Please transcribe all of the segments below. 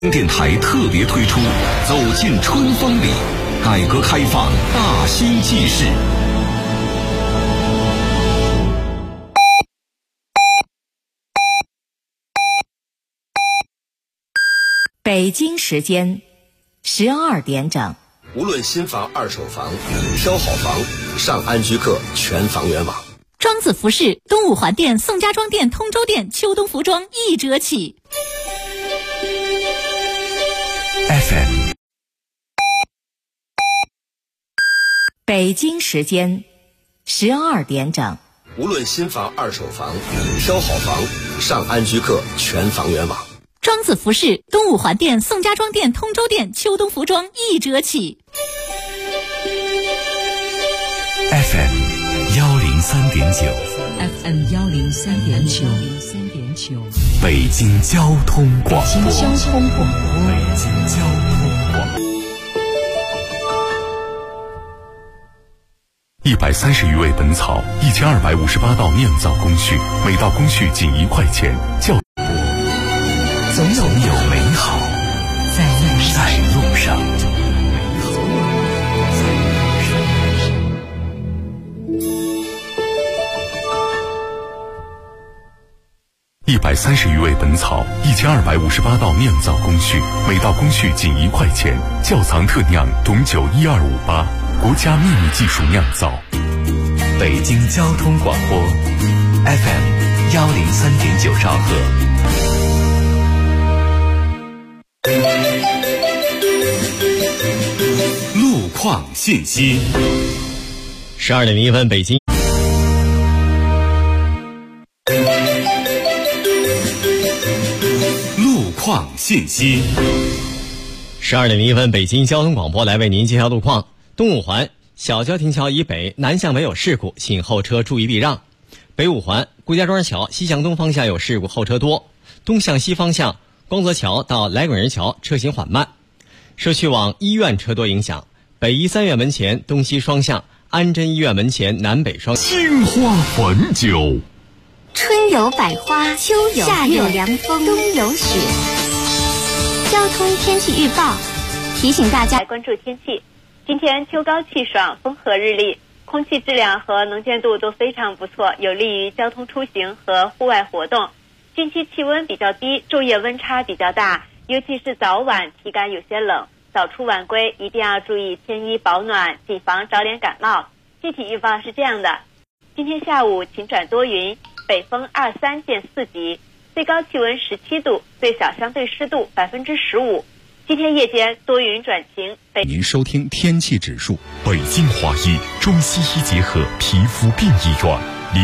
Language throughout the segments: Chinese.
电台特别推出走进春风里，改革开放大新纪事。 北京时间12点整。 无论新房二手房，挑好房上安居客全房源网。 庄子服饰东五环店、宋家庄店、通州店秋冬服装1折起。 FM 北京时间12点整。 无论新房二手房，挑好房上安居客全房源网。 庄子服饰东五环店、宋家庄店、通州店秋冬服装1折起。 FM 103.9 FM 103.9 北京交通广播。 北京交通广播。 北京交通广播。130余味本草，1258道酿造工序，每道工序仅1块钱。总有美好在路上。130余味本草，1258道酿造工序，每道工序仅1块钱。窖藏特酿董酒12588，国家秘密技术酿造。北京交通广播 FM 103.9兆赫。路况信息。 12点01分，北京。 路况信息。 12点01分，北京交通广播来为您介绍路况。东五环小交亭桥以北南向北有事故，请后车注意避让。北五环顾家庄桥西向东方向有事故，后车多。东向西方向光泽桥到来滚人桥车行缓慢。社区往医院车多影响，北医三院门前东西双向，安贞医院门前南北双向。 金花汾酒。 春有百花，秋有夏有凉风，冬有雪。交通天气预报提醒大家来关注天气。今天秋高气爽，风和日丽，空气质量和能见度都非常不错，有利于交通出行和户外活动。近期气温比较低，昼夜温差比较大，尤其是早晚体感有些冷，早出晚归一定要注意添衣保暖，谨防着凉感冒。具体预报是这样的：今天下午晴转多云，北风2、3见4级，最高气温17度，最小相对湿度15%。今天夜间多云转晴。 您收听天气指数。北京华医中西医结合皮肤病医院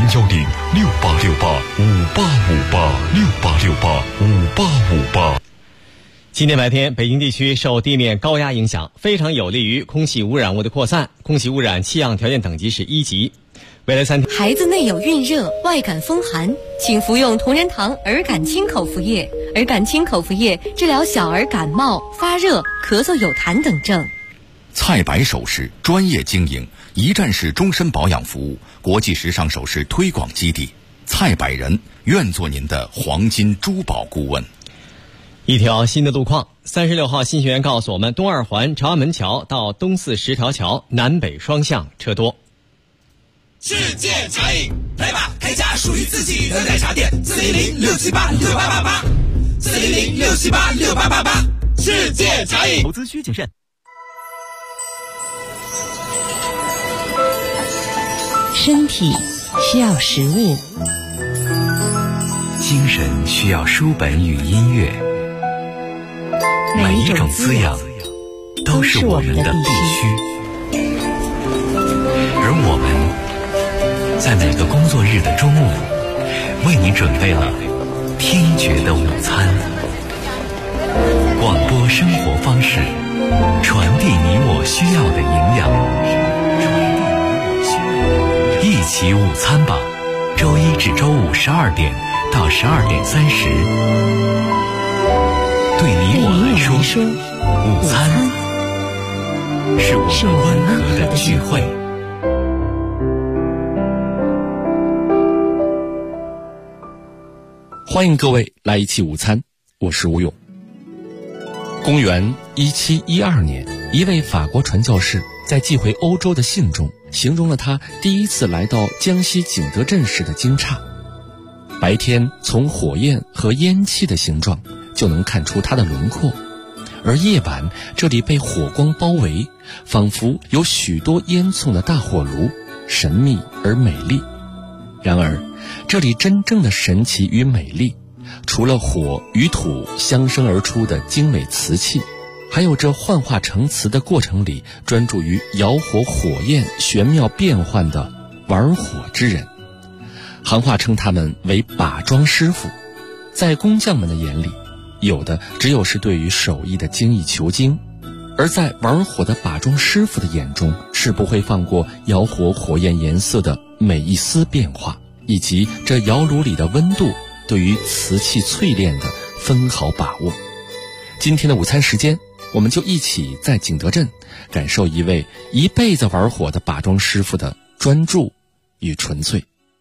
，0106868585858，68685858。 今天白天，北京地区受地面高压影响，非常有利于空气污染物的扩散，空气污染气象条件等级是1级。未来3天， 孩子内有孕热、外感风寒，请服用同仁堂儿感清口服液。儿感清口服液治疗小儿感冒、发热、咳嗽有痰等症。 菜百首饰专业经营，一站式终身保养服务，国际时尚首饰推广基地。菜百人愿做您的黄金珠宝顾问。 一条新的路况，36号新学员告诉我们，东二环朝安门桥到东四十条桥南北双向车多。 世界茶饮，来吧，开家属于自己的奶茶店，400-678-6888，400-678-6888，世界茶饮。 投资需谨慎。 身体需要食物， 精神需要书本与音乐，每一种滋养都是我们的必须。而我们在每个工作日的中午，为你准备了听觉的午餐。广播生活方式，传递你我需要的营养。一起午餐吧，周一至周五12点到12点30。对你我来说，午餐是我们温和的聚会。 欢迎各位来一起午餐，我是吴勇。 公元1712年，一位法国传教士在寄回欧洲的信中，形容了他第一次来到江西景德镇时的惊诧。白天从火焰和烟气的形状就能看出它的轮廓，而夜晚这里被火光包围，仿佛有许多烟囱的大火炉，神秘而美丽。然而，这里真正的神奇与美丽，除了火与土相生而出的精美瓷器，还有这幻化成瓷的过程里专注于摇火火焰玄妙变幻的玩火之人。行话称他们为把装师傅，在工匠们的眼里，有的只有是对于手艺的精益求精，而在玩火的把装师傅的眼中，是不会放过摇火火焰颜色的每一丝变化，以及这窑炉里的温度对于瓷器淬炼的分毫把握。今天的午餐时间，我们就一起在景德镇感受一位一辈子玩火的把装师傅的专注与纯粹。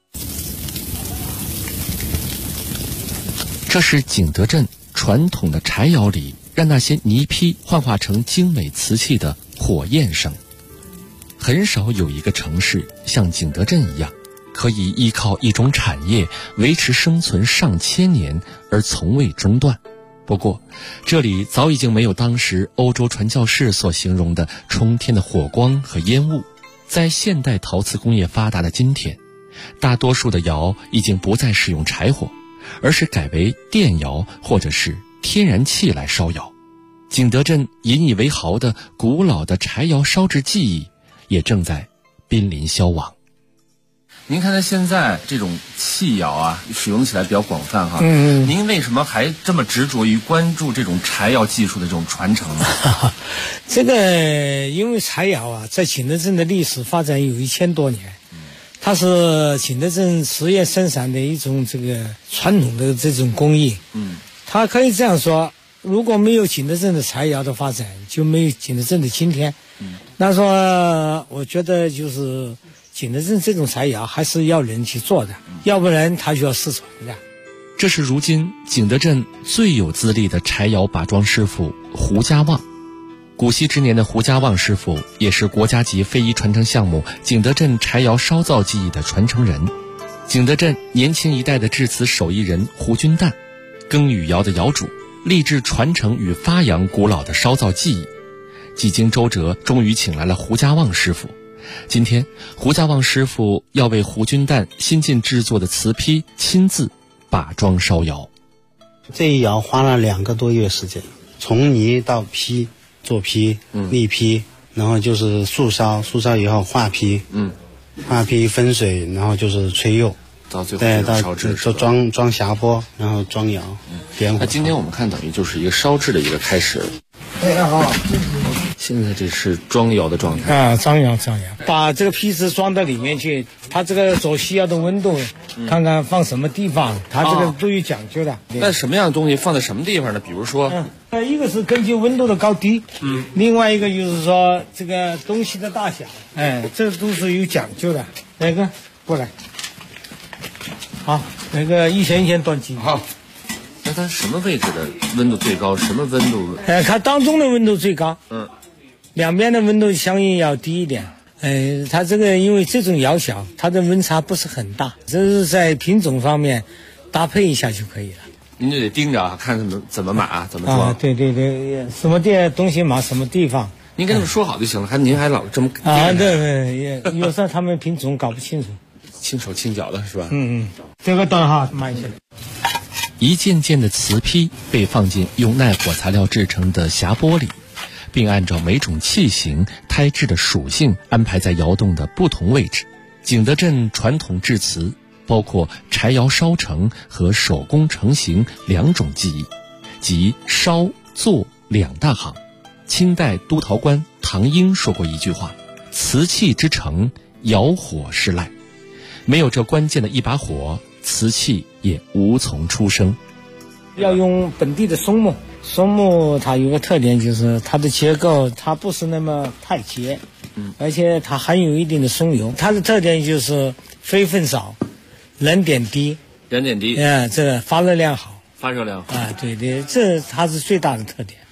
这是景德镇传统的柴窑里让那些泥坯幻化成精美瓷器的火焰声。很少有一个城市像景德镇一样，可以依靠一种产业维持生存上千年而从未中断。不过，这里早已经没有当时欧洲传教士所形容的冲天的火光和烟雾。在现代陶瓷工业发达的今天，大多数的窑已经不再使用柴火，而是改为电窑或者是天然气来烧窑。景德镇引以为豪的古老的柴窑烧制技艺也正在濒临消亡。 您看，它现在这种气窑啊，使用起来比较广泛哈。您为什么还这么执着于关注这种柴窑技术的这种传承呢？ 这个因为柴窑啊，在景德镇的历史发展有1000多年，它是景德镇实业生产的一种这个传统的这种工艺。它可以这样说，如果没有景德镇的柴窑的发展，就没有景德镇的今天。那说，我觉得就是景德镇这种柴窑还是要人去做的，要不然它就要失传的。 这是如今景德镇最有资历的柴窑把装师傅胡家旺。古稀之年的胡家旺师傅也是国家级非遗传承项目景德镇柴窑烧造技艺的传承人。景德镇年轻一代的制瓷手艺人胡君旦，耕禹窑的窑主，立志传承与发扬古老的烧造技艺。几经周折，终于请来了胡家旺师傅。今天，胡家旺师傅要为胡君旦新近制作的瓷坯亲自把装烧窑。 这一窑花了2个多月时间，从泥到坯，做坯、立坯，然后就是素烧，素烧以后化坯，化坯分水，然后就是吹釉， 到最后到烧制， 就装匣钵，然后装窑，点火。 那今天我们看等于就是一个烧制的一个开始。 好。 现在这是装窑的状态啊，装窑，把这个坯子装到里面去，它这个走需要的温度，看看放什么地方，它这个都有讲究的。 那什么样的东西放在什么地方呢？比如说， 一个是根据温度的高低，另外一个就是说这个东西的大小，这都是有讲究的。哪个过来？好，那个一钱断斤。 好。那它什么位置的温度最高？什么温度？ 它当中的温度最高。两边的温度相应要低一点。它这个因为这种窑小，它的温差不是很大，这是在品种方面搭配一下就可以了。 您就得盯着啊，看怎么码，怎么装。 对，什么东西码什么地方。 您跟他们说好就行了，您还老这么对，有时候他们品种搞不清楚， 轻手轻脚的是吧？ 这个等哈慢一些。 一件件的瓷坯被放进用耐火材料制成的匣钵里，并按照每种器型、胎质的属性安排在窑洞的不同位置。景德镇传统制瓷包括柴窑烧成和手工成型2种技艺，即烧做2大行。清代督陶官唐英说过一句话：瓷器之成，窑火是赖。没有这关键的一把火，瓷器也无从出生。 要用本地的松木，松木它有个特点，就是它的结构它不是那么太结，而且它含有一定的松油。它的特点就是飞分少，燃点低。 燃点低， 这个发热量好。 发热量好。 对，这它是最大的特点。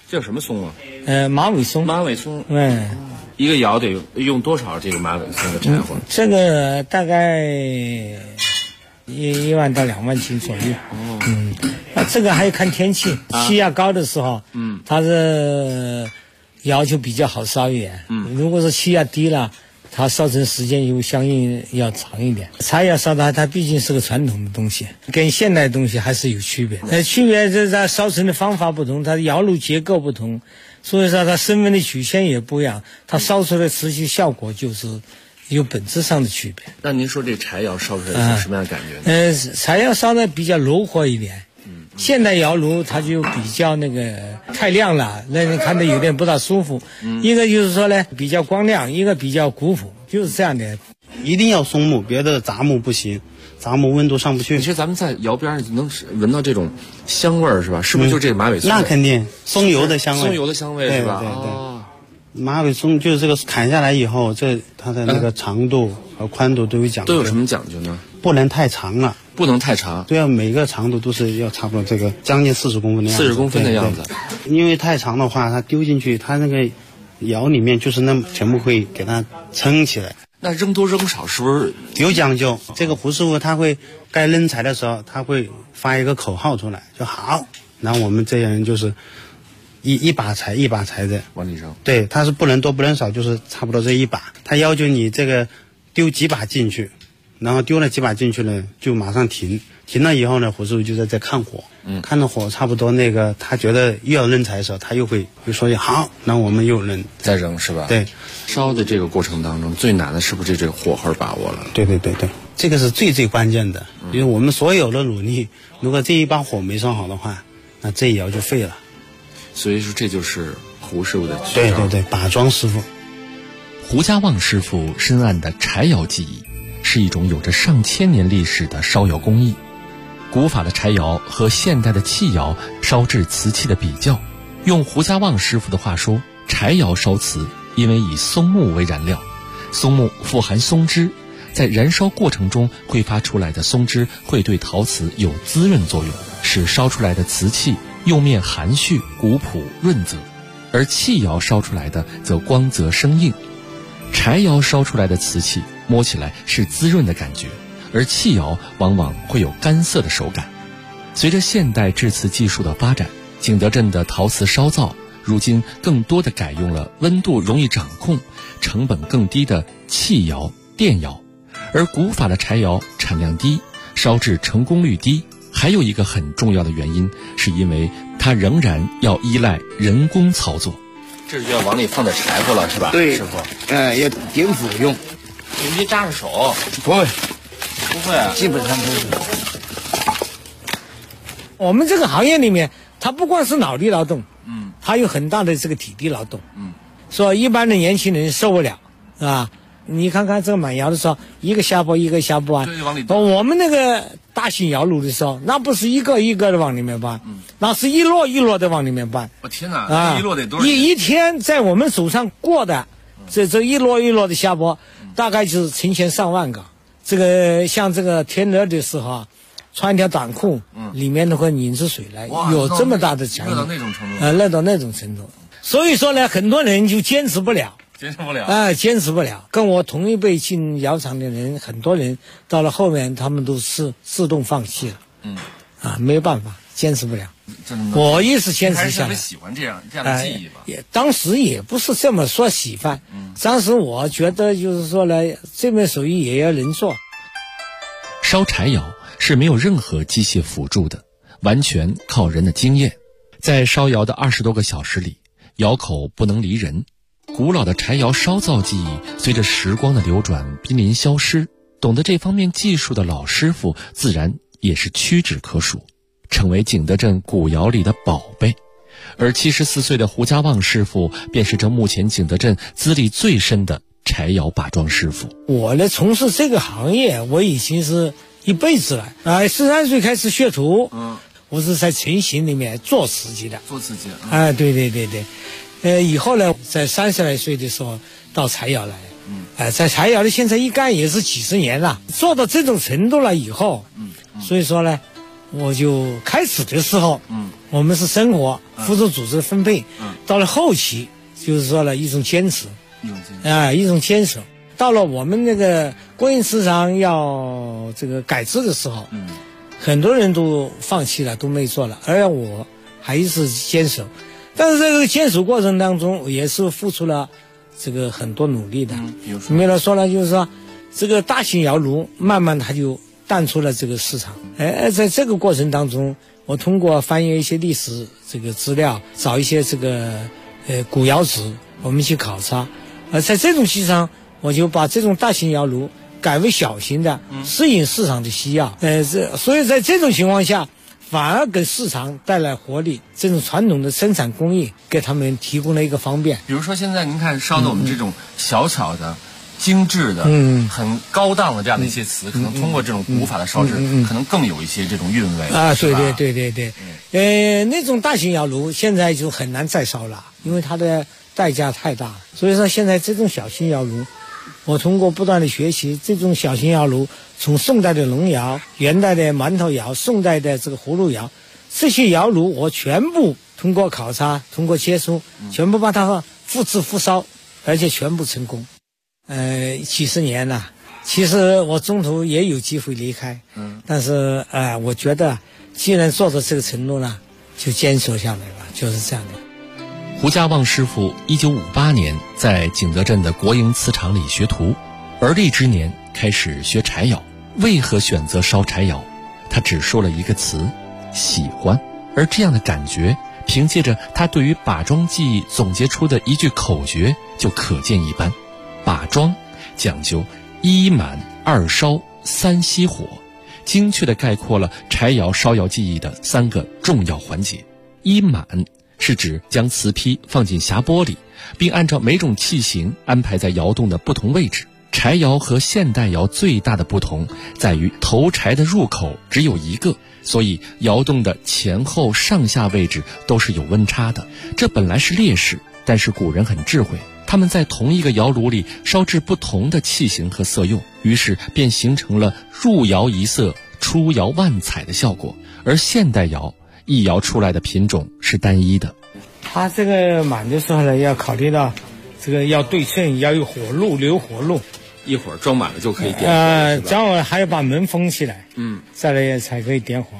这叫什么松啊？ 马尾松。 马尾松。 一个窑得用多少这个马尾松的柴火？ 这个大概1万到2万斤左右。这个还要看天气，气压高的时候，它是窑就比较好烧一点。如果是气压低了，它烧成时间又相应要长一点。柴窑烧的它毕竟是个传统的东西，跟现代东西还是有区别。区别是它烧成的方法不同，它的窑炉结构不同，所以说它升温的曲线也不一样，它烧出来的瓷器效果就是有本质上的区别。 那您说这柴窑烧出来是什么样的感觉呢？ 柴窑烧的比较柔和一点。现代窑炉它就比较太亮了，让人看着有点不大舒服。一个就是说呢比较光亮，一个比较古朴，就是这样的。 一定要松木，别的杂木不行，杂木温度上不去。 其实咱们在窑边上能闻到这种香味儿，是吧？是不是就这个马尾松？ 那肯定，松油的香味。 松油的香味是吧？ 对。马尾松就是这个砍下来以后，它的那个长度和宽度都有讲究。 都有什么讲究呢？ 不能太长了。 不能太长， 对啊，每个长度都是要差不多这个将近40公分的样子。 40公分的样子， 因为太长的话，它丢进去，它那个窑里面就是全部会给它撑起来。 那扔多扔少是不是有讲究？这个胡师傅他会该扔柴的时候，他会发一个口号出来，就好。然后我们这些人就是一把柴一把柴的往里扔。 对，他是不能多不能少，就是差不多这一把。他要求你这个丢几把进去。然后丢了几把进去呢，就马上停了以后呢，胡师傅就在这看火，看到火差不多他觉得又要扔柴的时候，他又会说好，然后我们又再扔是吧？ 对， 烧的这个过程当中最难的是不是这个火候把握了？ 对，这个是最关键的，因为我们所有的努力，如果这一把火没烧好的话，那这一窑就废了。 所以说这就是胡师傅的绝招。 对，把庄师傅。 胡家旺师傅深谙的柴窑技艺，是一种有着上千年历史的烧窑工艺。古法的柴窑和现代的器窑烧制瓷器的比较，用胡家旺师傅的话说，柴窑烧瓷因为以松木为燃料，松木富含松脂，在燃烧过程中挥发出来的松脂会对陶瓷有滋润作用，使烧出来的瓷器釉面含蓄、古朴、润泽，而器窑烧出来的则光泽生硬。柴窑烧出来的瓷器摸起来是滋润的感觉，而器窑往往会有干涩的手感。随着现代制瓷技术的发展，景德镇的陶瓷烧造如今更多的改用了温度容易掌控、成本更低的气窑、电窑，而古法的柴窑产量低，烧制成功率低。还有一个很重要的原因，是因为它仍然要依赖人工操作。 这就要往里放点柴火了，是吧？ 对， 师傅。 要点火用。 你别扎着手。 不会， 不会啊， 基本上不会。 我们这个行业里面，它不光是脑力劳动，它有很大的这个体力劳动，说一般的年轻人受不了，是吧？你看看这个满窑的时候，一个下拨一个下拨啊。 对，往里我们那个大型窑炉的时候，那不是一个一个的往里面搬，那是一摞一摞的往里面搬。 我天哪，一摞得多少？ 一天在我们手上过的，这一摞一摞的下拨，大概就是成千上万个。这个像这个天热的时候啊，穿一条短裤，里面都会拧出水来，有这么大的强度， 热到那种程度， 热到那种程度。所以说呢，很多人就坚持不了。 坚持不了。跟我同一辈进窑厂的人，很多人到了后面，他们都是自动放弃了。没有办法，坚持不了。我也是坚持下来。 还是喜欢这样的技艺吧？ 当时也不是这么说喜欢，当时我觉得就是说呢，这门手艺也要人做。 烧柴窑是没有任何机械辅助的，完全靠人的经验。在烧窑的20多个小时里，窑口不能离人。古老的柴窑烧造技艺随着时光的流转濒临消失，懂得这方面技术的老师傅自然也是屈指可数，成为景德镇古窑里的宝贝。而74岁的胡家旺师傅便是这目前景德镇资历最深的柴窑把庄师傅。 我呢从事这个行业我已经是一辈子了，43岁开始学徒，我是在成型里面做瓷器的，对。以后呢，在30来岁的时候到柴窑来，在柴窑里现在一干也是几十年了，做到这种程度了以后，所以说呢，我就开始的时候， 我们是生活辅助组织分配，到了后期就是说了一种坚持，一种坚守。到了我们那个国营市场要这个改制的时候，很多人都放弃了，都没做了，而我还是坚守。但是这个坚守过程当中，也是付出了这个很多努力的。没了说了，就是说这个大型窑炉慢慢它就淡出了这个市场。在这个过程当中，我通过翻阅一些历史这个资料，找一些这个古窑址，我们去考察。在这种基础上，我就把这种大型窑炉改为小型的，适应市场的需要。所以在这种情况下，反而给市场带来活力。这种传统的生产工艺给他们提供了一个方便。 比如说现在您看烧的我们这种小巧的、精致的、很高档的这样的一些瓷，可能通过这种古法的烧制，可能更有一些这种韵味啊。对，那种大型窑炉现在就很难再烧了，因为它的代价太大。所以说现在这种小型窑炉，我通过不断的学习这种小型窑炉，从宋代的龙窑、元代的馒头窑、宋代的这个葫芦窑，这些窑炉我全部通过考察、通过接触，全部把它复制复烧，而且全部成功。几十年了，其实我中途也有机会离开，但是我觉得既然做到这个程度呢，就坚守下来吧，就是这样的。 胡家旺师傅1958年在景德镇的国营瓷厂里学徒，而立之年开始学柴窑。为何选择烧柴窑？他只说了一个词：喜欢。而这样的感觉，凭借着他对于把庄技艺总结出的一句口诀就可见一斑。把庄讲究一满二烧三熄火，精确地概括了柴窑烧窑技艺的3个重要环节。一满是指将瓷坯放进匣钵里，并按照每种器型安排在窑洞的不同位置。柴窑和现代窑最大的不同在于投柴的入口只有一个，所以窑洞的前后上下位置都是有温差的。这本来是劣势，但是古人很智慧，他们在同一个窑炉里烧制不同的器型和色用，于是便形成了入窑一色出窑万彩的效果。而现代窑一窑出来的品种是单一的。 它这个满的时候呢，要考虑到这个要对称，要有火路，留火路。 一会儿装满了就可以点火， 这样还要把门封起来，再来才可以点火。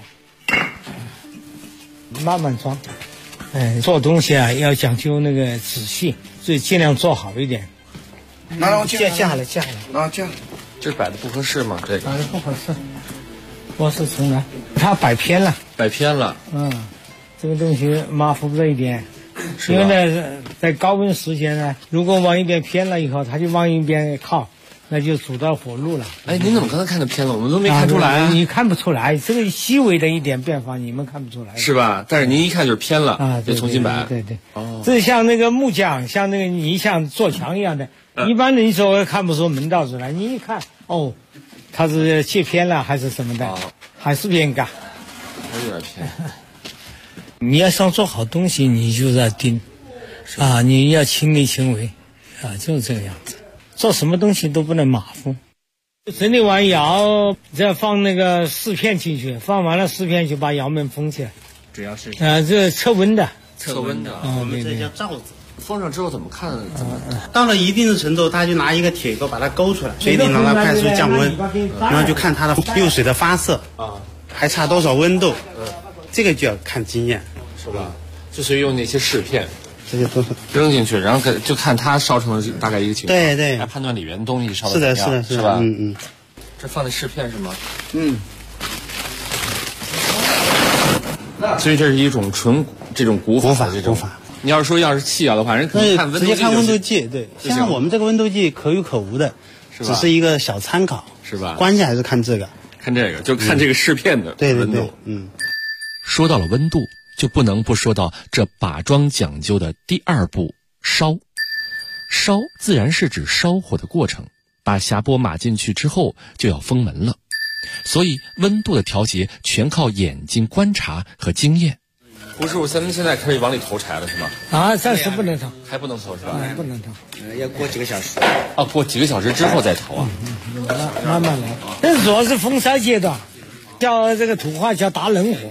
慢慢装，做东西啊要讲究那个仔细，所以尽量做好一点。 拿架下来， 拿架。 这摆的不合适吗？这个摆的不合适，我是从来它摆偏了。这个东西马虎这一点。因为呢，在高温时间呢，如果往一边偏了以后，它就往一边靠，那就阻到火路了。 您怎么刚才看得偏了？我们都没看出来。 你看不出来，这个细微的一点变化，你们看不出来。 是吧？但是您一看就是偏了，得重新摆。 对。这像那个木匠，像那个泥像做墙一样的，一般人说看不出门道出来。你一看，它是切偏了还是什么的，还是偏嘎， 还有点偏。 你要想做好东西，你就是要盯，你要亲力亲为，就是这个样子。做什么东西都不能马虎。整理完窑，再放那个4片进去，放完了4片就把窑门封起来。 主要是这测温的。 我们这叫罩子。 封上之后怎么看？ 到了一定的程度，他就拿一个铁钩把它勾出来，水里让它快速降温，然后就看它的釉水的发色还差多少温度。这个就要看经验， 是吧？就是用那些试片， 这些都是扔进去，然后就看它烧成的大概一个情况， 对， 来判断里面的东西烧的怎么样， 是吧？这放的试片是吗？所以这是一种纯这种古法这种古法。你要是气窑的话，人可能看温度计， 直接看温度计，对，像我们这个温度计可有可无的，只是一个小参考， 是吧？ 关键还是看这个， 就看这个试片的温度。说到了温度，就不能不说到这把庄讲究的第2步烧。烧自然是指烧火的过程，把匣钵码进去之后就要封门了，所以温度的调节全靠眼睛观察和经验。胡师傅，咱们现在可以往里投柴了是吗？ 暂时不能投， 还不能投是吧？ 不能投， 要过几个小时。 过几个小时之后再投啊？ 慢慢来。这主要是封烧阶段，叫这个土话叫打冷火。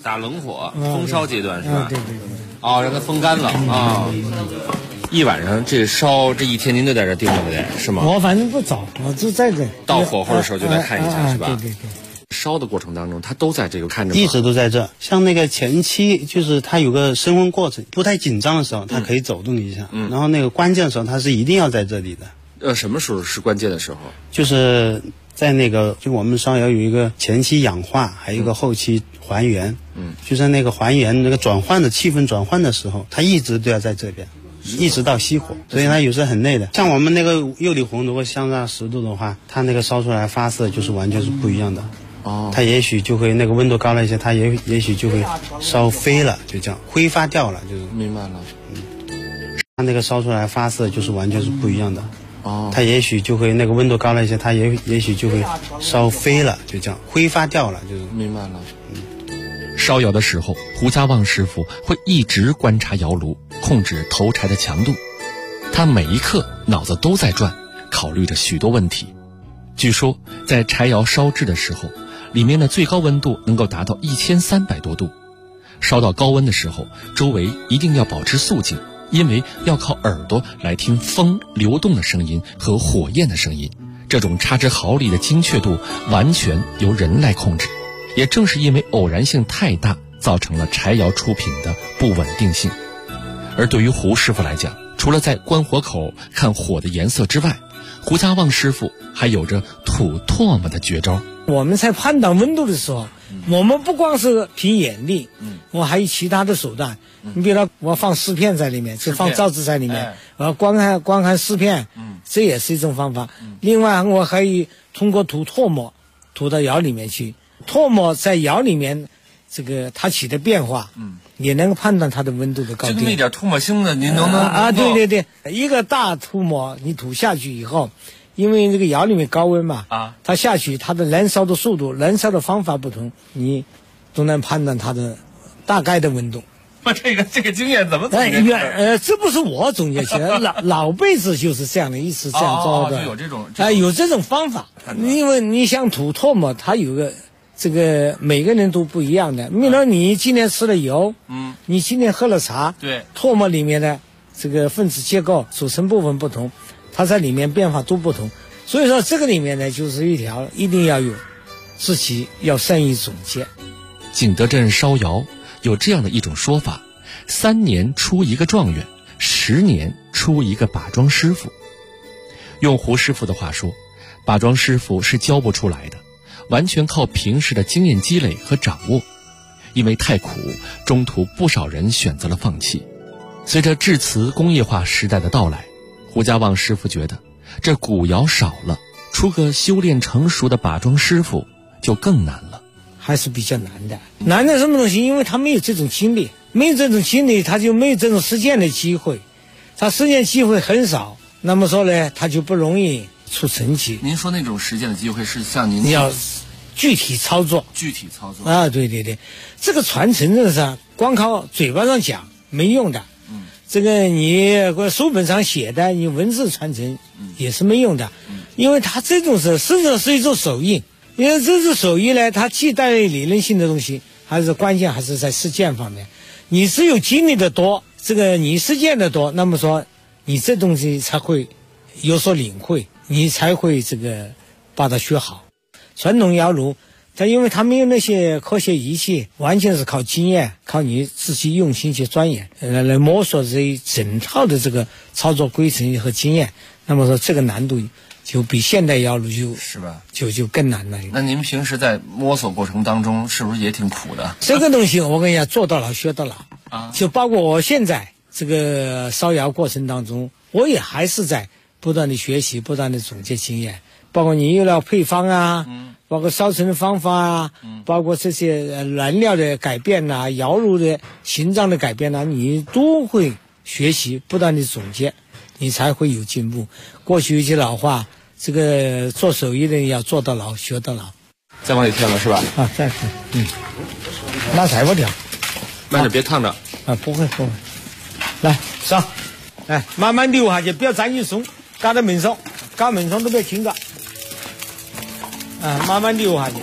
打冷火，风烧阶段是吧？ 对。 哦，让它风干了啊。一晚上这烧这一天您都在这盯着的是吗？ 我反正不早，我就在这。 到火候的时候就来看一下是吧？ 对。 烧的过程当中，他都在这个看着吗？ 一直都在这。像那个前期，就是他有个升温过程，不太紧张的时候，他可以走动一下。然后那个关键的时候，他是一定要在这里的。 什么时候是关键的时候？ 就是在那个，就我们烧窑有一个前期氧化，还有一个后期还原。就是那个还原那个转换的气氛转换的时候，他一直都要在这边。一直到熄火，所以它有时候很累的。像我们那个釉里红，如果相差10度的话，它那个烧出来发色就是完全是不一样的。它也许就会那个温度高了一些，它也许就会烧飞了，就这样挥发掉了，就是。 明白了。 它那个烧出来发色就是完全是不一样的。它也许就会那个温度高了一些，它也许就会烧飞了，就这样挥发掉了，就是。 明白了。 烧窑的时候，胡家旺师傅会一直观察窑炉，控制头柴的强度。他每一刻脑子都在转，考虑着许多问题。据说在柴窑烧制的时候，里面的最高温度能够达到1300多度。烧到高温的时候，周围一定要保持肃静，因为要靠耳朵来听风流动的声音和火焰的声音。这种差之毫厘的精确度完全由人来控制。也正是因为偶然性太大，造成了柴窑出品的不稳定性。而对于胡师傅来讲，除了在关火口看火的颜色之外，胡家旺师傅还有着吐唾沫的绝招。 我们在判断温度的时候，我们不光是凭眼力，我还有其他的手段。你比如说，我放湿片在里面，就放造纸在里面，我要观看湿片，这也是一种方法。另外，我还有通过吐唾沫，吐到窑里面去。唾沫在窑里面，这个它起的变化，也能够判断它的温度的高低。 就那点唾沫星子，您能不能对，一个大吐沫你吐下去以后，因为这个窑里面高温嘛，它下去它的燃烧的速度、燃烧的方法不同，你都能判断它的大概的温度。 这个经验怎么总结？ 这不是我总结起来，老辈子就是这样的，一直这样做的。 有这种方法，因为你想吐唾沫，它有个。这个每个人都不一样的。比如说你今天吃了油，你今天喝了茶， 对， 唾沫里面的这个分子结构组成部分不同，它在里面变化都不同。所以说这个里面呢，就是一条一定要有自己要善于总结。 景德镇烧窑有这样的一种说法：3年出一个状元，10年出一个把庄师傅。用胡师傅的话说，把庄师傅是教不出来的。完全靠平时的经验积累和掌握，因为太苦，中途不少人选择了放弃。随着制瓷工业化时代的到来，胡家旺师傅觉得这古窑少了，出个修炼成熟的把庄师傅就更难了， 还是比较难的。难的什么东西？因为他没有这种经历，他就没有这种实践的机会，他实践机会很少，那么说呢，他就不容易出成绩。 您说那种实践的机会是像您要具体操作啊，对，这个传承的是光靠嘴巴上讲没用的。这个你书本上写的，你文字传承也是没用的。因为它这种实际上是一种手艺，因为这种手艺呢，它既带理论性的东西，还是关键还是在实践方面。你只有经历的多，这个你实践的多，那么说你这东西才会有所领会，你才会这个把它学好。传统窑炉，它因为它没有那些科学仪器，完全是靠经验，靠你自己用心去钻研，来摸索这一整套的这个操作规程和经验。那么说这个难度就比现代窑炉是吧？ 就更难了。 那您平时在摸索过程当中，是不是也挺苦的？ 这个东西我跟你讲，做到老学到老啊！就包括我现在这个烧窑过程当中，我也还是在不断的学习，不断的总结经验。包括你用料配方啊，包括烧成的方法啊，包括这些燃料的改变呐，窑炉的形状的改变呐，你都会学习，不断的总结，你才会有进步。过去有句老话，这个做手艺的人要做到老，学到老。 再往里跳了是吧？ 啊，再跳，拿柴火跳， 慢点别烫着。 啊，不会。来烧，来慢慢溜下去，不要沾紧松，嘎到门上都不要轻着。慢慢溜下去，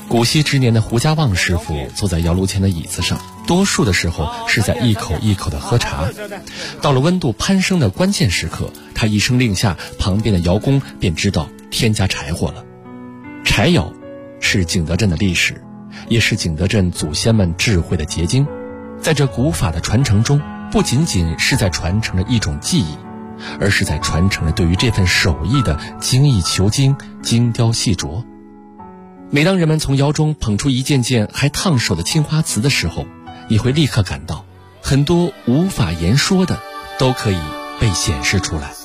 古稀之年的胡家旺师傅坐在窑炉前的椅子上，多数的时候是在一口一口的喝茶。到了温度攀升的关键时刻，他一声令下，旁边的窑工便知道添加柴火了。柴窑是景德镇的历史，也是景德镇祖先们智慧的结晶。在这古法的传承中，不仅仅是在传承着一种技艺，而是在传承着对于这份手艺的精益求精、精雕细琢。每当人们从窑中捧出一件件还烫手的青花瓷的时候，你会立刻感到很多无法言说的都可以被显示出来。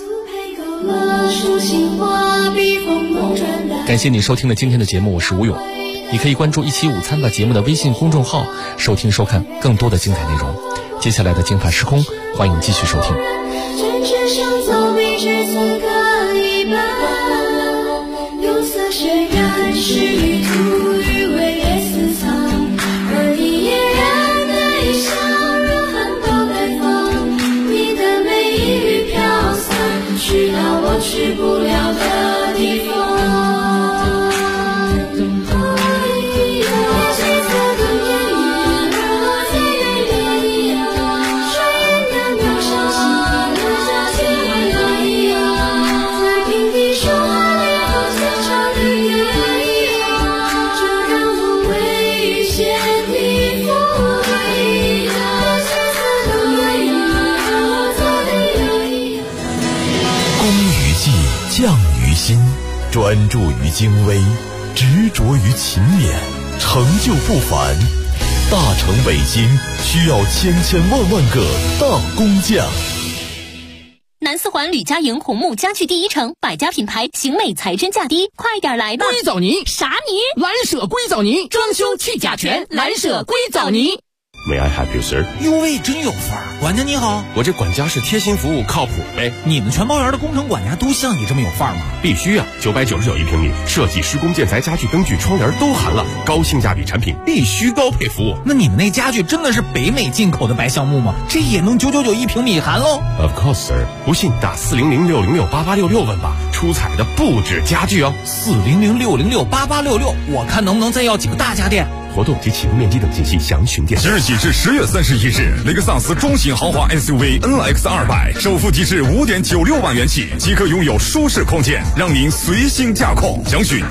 感谢你收听了今天的节目，我是吴勇。你可以关注一期午餐的节目的微信公众号，收听收看更多的精彩内容。接下来的精法时空，欢迎继续收听。 真只想走比至此刻一般，用色渲染是与土与味也私藏，而你嫣然的一笑如寒冬待放，你的美一缕飘散，去到我去不了的地方。 匠于心，专注于精微，执着于勤勉，成就不凡。大成北京需要千千万万个大工匠。 南四环吕家营红木家具第一城，百家品牌，型美材真价低，快点来吧！ 硅藻泥啥泥？ 蓝舍硅藻泥，装修去甲醛，蓝舍硅藻泥。 May I help you, sir？ 哟喂，真有范儿！管家你好， 我这管家是贴心服务，靠谱呗。 你们全包园的工程管家都像你这么有范儿吗？ 必须啊！999一平米，设计、施工、建材、家具、灯具、窗帘都含了，高性价比产品，必须高配服务。 那你们那家具真的是北美进口的白橡木吗？这也能999一平米含喽 ？Of course, sir。不信打400-606-8866问吧，出彩的不止家具哦。 400-606-8866，我看能不能再要几个大家电。 活动及启动面积等信息详询电话。 即日起至10月31日，雷克萨斯中型豪华 SUV NX200首付即至5.96万元起，即可拥有舒适空间，让您随心驾控。详询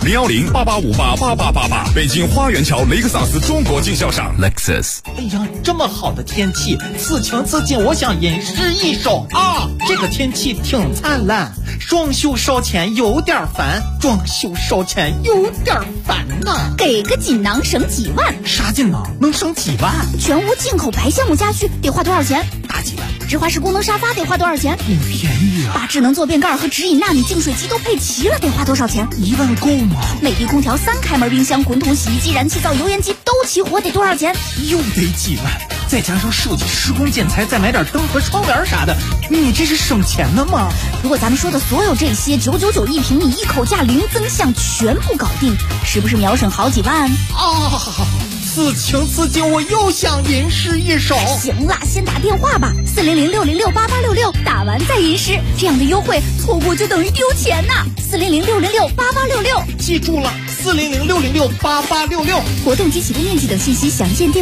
010-8858-8888。北京花园桥雷克萨斯中国经销商 Lexus。 哎呀，这么好的天气，此情此景，我想吟诗一首啊！这个天气挺灿烂，装修烧钱有点烦，装修烧钱有点烦呐。 给个锦囊省几万？ 啥锦囊能省几万？ 全屋进口白橡木家具得花多少钱？ 大几万。 直滑式功能沙发得花多少钱？ 不便宜啊。 把智能坐便盖和直饮纳米净水机都配齐了，得花多少钱 ？1万够吗？ 美的空调、3开门冰箱、滚筒洗衣机、燃气灶、油烟机都齐活，得多少钱？ 又得几万。再加上设计、施工、建材，再买点灯和窗帘啥的，你这是省钱的吗？ 如果咱们说的所有这些999一平米，一口价零增项，全部搞定，是不是秒省好几万？ 此情此景，我又想吟诗一首。 行了，先打电话吧，400-606-8866，打完再吟诗，这样的优惠错过就等于丢钱呐！400-606-8866， 记住了，400-606-8866。 活动及启动面积等信息详见电话。